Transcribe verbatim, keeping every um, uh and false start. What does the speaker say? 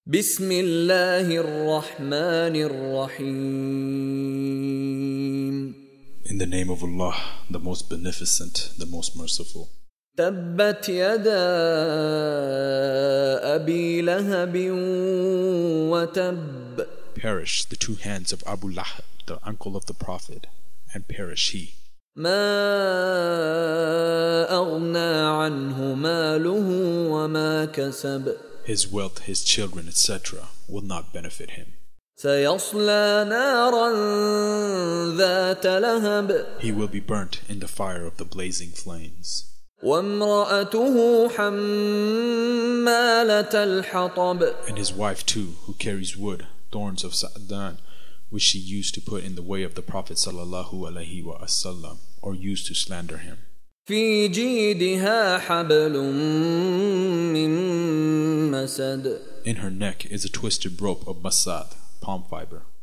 بسم الله الرحمن الرحيم. In the name of Allah, the most beneficent, the most merciful. تبت يدا أبي لهب وتب. Perish the two hands of Abu Lahab, the uncle of the Prophet, and perish he. ما أغنى عنه ماله وما كسب. His wealth, his children, et cetera will not benefit him. سيصلى نارا ذات لهب. He will be burnt in the fire of the blazing flames. وامرأته حمالة الحطب. And his wife too, who carries wood, thorns of Sa'dan, which she used to put in the way of the Prophet sallallahu alaihi wasallam, or used to slander him. في جيدها حبل من مسد. In her neck is a twisted rope of masad, palm fiber.